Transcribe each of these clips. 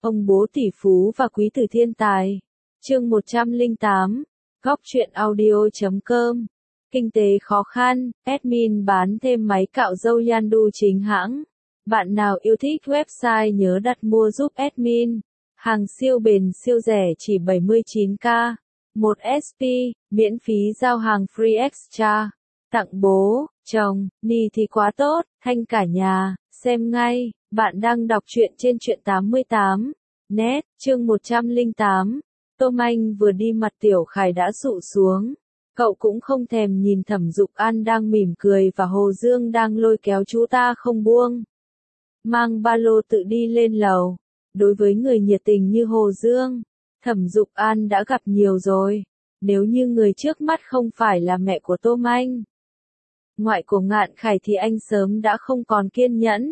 Ông bố tỷ phú và quý tử thiên tài. Chương 108. Góc truyện audio.com. Kinh tế khó khăn, admin bán thêm máy cạo râu Yandu chính hãng. Bạn nào yêu thích website nhớ đặt mua giúp admin. Hàng siêu bền siêu rẻ chỉ 79k. 1 SP, miễn phí giao hàng free extra. Tặng bố, chồng, ni thì quá tốt, thanh cả nhà, xem ngay. Bạn đang đọc truyện trên truyện 88. Net, chương 108. Tôm Anh vừa đi mặt Tiểu Khải đã sụ xuống. Cậu cũng không thèm nhìn Thẩm Dục An đang mỉm cười và Hồ Dương đang lôi kéo chú ta không buông. Mang ba lô tự đi lên lầu. Đối với người nhiệt tình như Hồ Dương, Thẩm Dục An đã gặp nhiều rồi. Nếu như người trước mắt không phải là mẹ của Tôm Anh, ngoại của Ngạn Khải thì anh sớm đã không còn kiên nhẫn.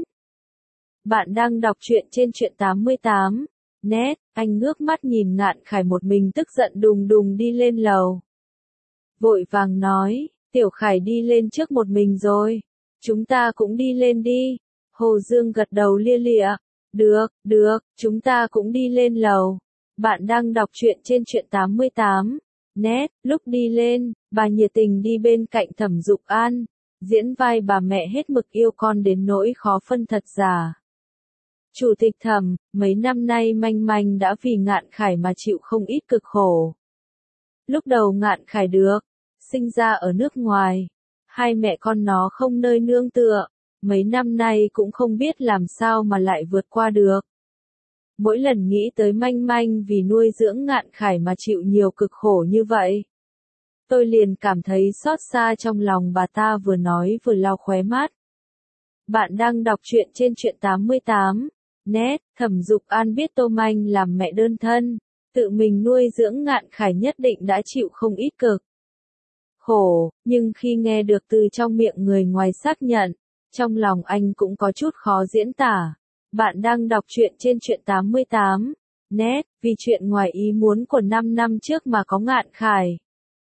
Bạn đang đọc truyện trên truyện 88. Net, anh ngước mắt nhìn Ngạn Khải một mình tức giận đùng đùng đi lên lầu. Vội vàng nói, Tiểu Khải đi lên trước một mình rồi. Chúng ta cũng đi lên đi. Hồ Dương gật đầu lia lịa. Được, chúng ta cũng đi lên lầu. Bạn đang đọc truyện trên truyện 88. Net, lúc đi lên, bà nhiệt tình đi bên cạnh Thẩm Dục An, diễn vai bà mẹ hết mực yêu con đến nỗi khó phân thật giả. Chủ tịch Thẩm, mấy năm nay Manh Manh đã vì Ngạn Khải mà chịu không ít cực khổ. Lúc đầu Ngạn Khải được sinh ra ở nước ngoài, hai mẹ con nó không nơi nương tựa, mấy năm nay cũng không biết làm sao mà lại vượt qua được. Mỗi lần nghĩ tới Manh Manh vì nuôi dưỡng Ngạn Khải mà chịu nhiều cực khổ như vậy, tôi liền cảm thấy xót xa trong lòng bà ta, vừa nói vừa lau khóe mắt. Bạn đang đọc truyện trên truyện 88. Net, Thẩm Dục An biết Tôm Anh làm mẹ đơn thân, tự mình nuôi dưỡng Ngạn Khải nhất định đã chịu không ít cực khổ, nhưng khi nghe được từ trong miệng người ngoài xác nhận, trong lòng anh cũng có chút khó diễn tả. Bạn đang đọc truyện trên truyện 88. Net, vì chuyện ngoài ý muốn của 5 năm trước mà có Ngạn Khải.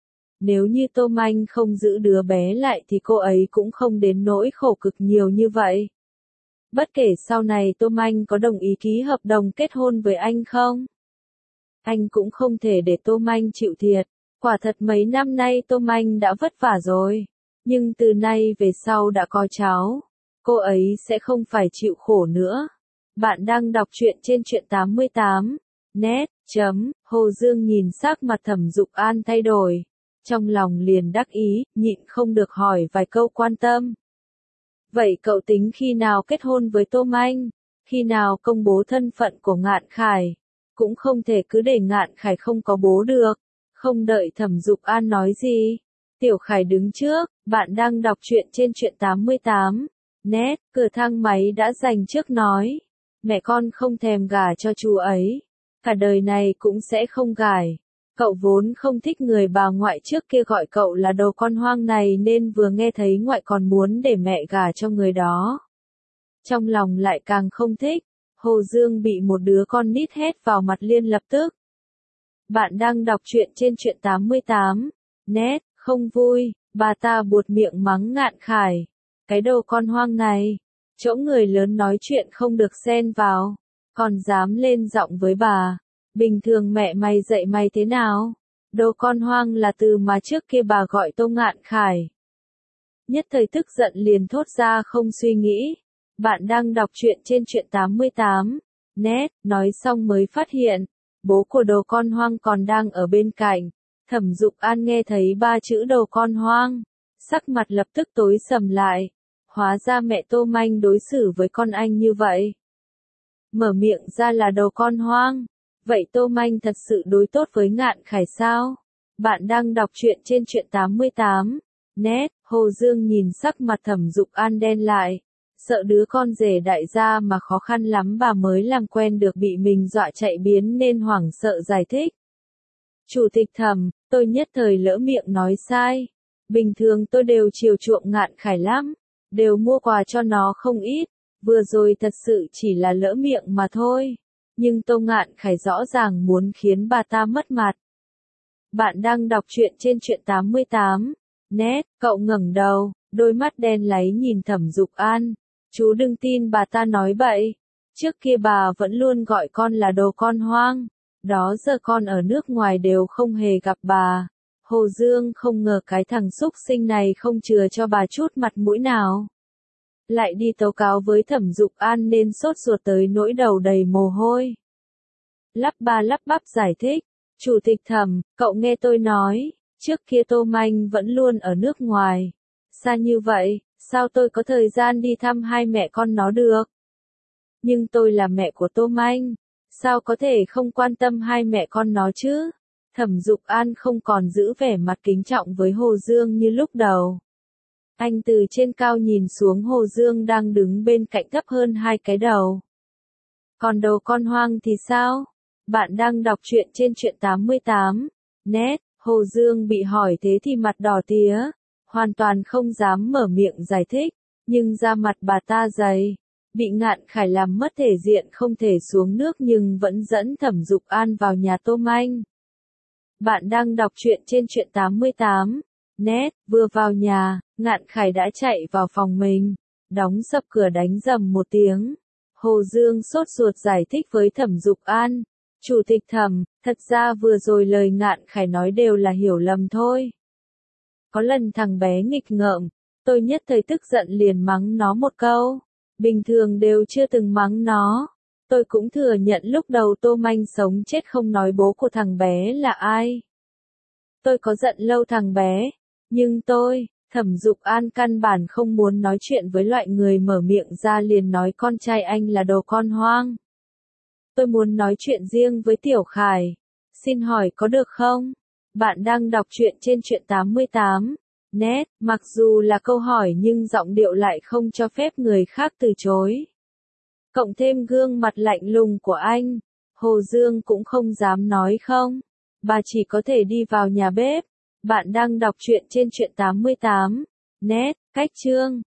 Nếu như Tôm Anh không giữ đứa bé lại thì cô ấy cũng không đến nỗi khổ cực nhiều như vậy. Bất kể sau này Tôm Anh có đồng ý ký hợp đồng kết hôn với anh không, anh cũng không thể để Tôm Anh chịu thiệt. Quả thật mấy năm nay Tôm Anh đã vất vả rồi, nhưng từ nay về sau đã có cháu, cô ấy sẽ không phải chịu khổ nữa. Bạn đang đọc truyện trên truyện 88. Net, Hồ Dương nhìn sắc mặt Thẩm Dục An thay đổi, trong lòng liền đắc ý, nhịn không được hỏi vài câu quan tâm. Vậy cậu tính khi nào kết hôn với Tôm Anh? Khi nào công bố thân phận của Ngạn Khải? Cũng không thể cứ để Ngạn Khải không có bố được. Không đợi Thẩm Dục An nói gì, Tiểu Khải đứng trước. Bạn đang đọc truyện trên truyện 88. Net, cửa thang máy đã dành trước nói. Mẹ con không thèm gả cho chú ấy. Cả đời này cũng sẽ không gả. Cậu vốn không thích người bà ngoại trước kia gọi cậu là đồ con hoang này, nên vừa nghe thấy ngoại còn muốn để mẹ gả cho người đó, trong lòng lại càng không thích. Hồ Dương bị một đứa con nít hét vào mặt liền lập tức. Bạn đang đọc truyện trên truyện 88. Net, không vui, bà ta buột miệng mắng Ngạn Khải. Cái đồ con hoang này, chỗ người lớn nói chuyện không được xen vào, còn dám lên giọng với bà. Bình thường mẹ mày dạy mày thế nào? Đồ con hoang là từ mà trước kia bà gọi Tô Ngạn Khải. Nhất thời tức giận liền thốt ra không suy nghĩ. Bạn đang đọc truyện trên truyện 88. Net, nói xong mới phát hiện, bố của đồ con hoang còn đang ở bên cạnh. Thẩm Dục An nghe thấy 3 chữ đồ con hoang, sắc mặt lập tức tối sầm lại. Hóa ra mẹ Tôm Anh đối xử với con anh như vậy. Mở miệng ra là đồ con hoang. Vậy Tôm Anh thật sự đối tốt với Ngạn Khải sao? Bạn đang đọc truyện trên truyện 88. Net, Hồ Dương nhìn sắc mặt Thẩm Dục An đen lại. Sợ đứa con rể đại gia mà khó khăn lắm bà mới làm quen được bị mình dọa chạy biến nên hoảng sợ giải thích. Chủ tịch Thẩm, tôi nhất thời lỡ miệng nói sai. Bình thường tôi đều chiều chuộng Ngạn Khải lắm, đều mua quà cho nó không ít. Vừa rồi thật sự chỉ là lỡ miệng mà thôi. Nhưng Tô Ngạn Khải rõ ràng muốn khiến bà ta mất mặt. Bạn đang đọc truyện trên truyện 88. Net, cậu ngẩng đầu, đôi mắt đen láy nhìn Thẩm Dục An. Chú đừng tin bà ta nói bậy. Trước kia bà vẫn luôn gọi con là đồ con hoang. Đó giờ con ở nước ngoài đều không hề gặp bà. Hồ Dương không ngờ cái thằng xúc sinh này không chừa cho bà chút mặt mũi nào. Lại đi tố cáo với Thẩm Dục An nên sốt ruột tới nỗi đầu đầy mồ hôi. Lắp ba lắp bắp giải thích. Chủ tịch Thẩm, cậu nghe tôi nói, trước kia Tô Manh vẫn luôn ở nước ngoài. Xa như vậy, sao tôi có thời gian đi thăm hai mẹ con nó được? Nhưng tôi là mẹ của Tô Manh, sao có thể không quan tâm hai mẹ con nó chứ? Thẩm Dục An không còn giữ vẻ mặt kính trọng với Hồ Dương như lúc đầu. Anh từ trên cao nhìn xuống Hồ Dương đang đứng bên cạnh thấp hơn hai cái đầu. Còn đồ con hoang thì sao? Bạn đang đọc truyện trên truyện 88. Net, Hồ Dương bị hỏi thế thì mặt đỏ tía, hoàn toàn không dám mở miệng giải thích, nhưng da mặt bà ta dày. Bị Ngạn Khải làm mất thể diện không thể xuống nước nhưng vẫn dẫn Thẩm Dục An vào nhà Tô Manh. Bạn đang đọc truyện trên truyện 88. Net, vừa vào nhà, Ngạn Khải đã chạy vào phòng mình, đóng sập cửa đánh rầm một tiếng. Hồ Dương sốt ruột giải thích với Thẩm Dục An. Chủ tịch Thẩm, thật ra vừa rồi lời Ngạn Khải nói đều là hiểu lầm thôi. Có lần thằng bé nghịch ngợm, tôi nhất thời tức giận liền mắng nó một câu. Bình thường đều chưa từng mắng nó. Tôi cũng thừa nhận lúc đầu Tô Manh sống chết không nói bố của thằng bé là ai. Tôi có giận lâu thằng bé, nhưng Thẩm Dục An căn bản không muốn nói chuyện với loại người mở miệng ra liền nói con trai anh là đồ con hoang. Tôi muốn nói chuyện riêng với Tiểu Khải. Xin hỏi có được không? Bạn đang đọc truyện trên truyện 88. Net, mặc dù là câu hỏi nhưng giọng điệu lại không cho phép người khác từ chối. Cộng thêm gương mặt lạnh lùng của anh, Hồ Dương cũng không dám nói không. Bà chỉ có thể đi vào nhà bếp. Bạn đang đọc truyện trên truyện 88. Net, cách chương.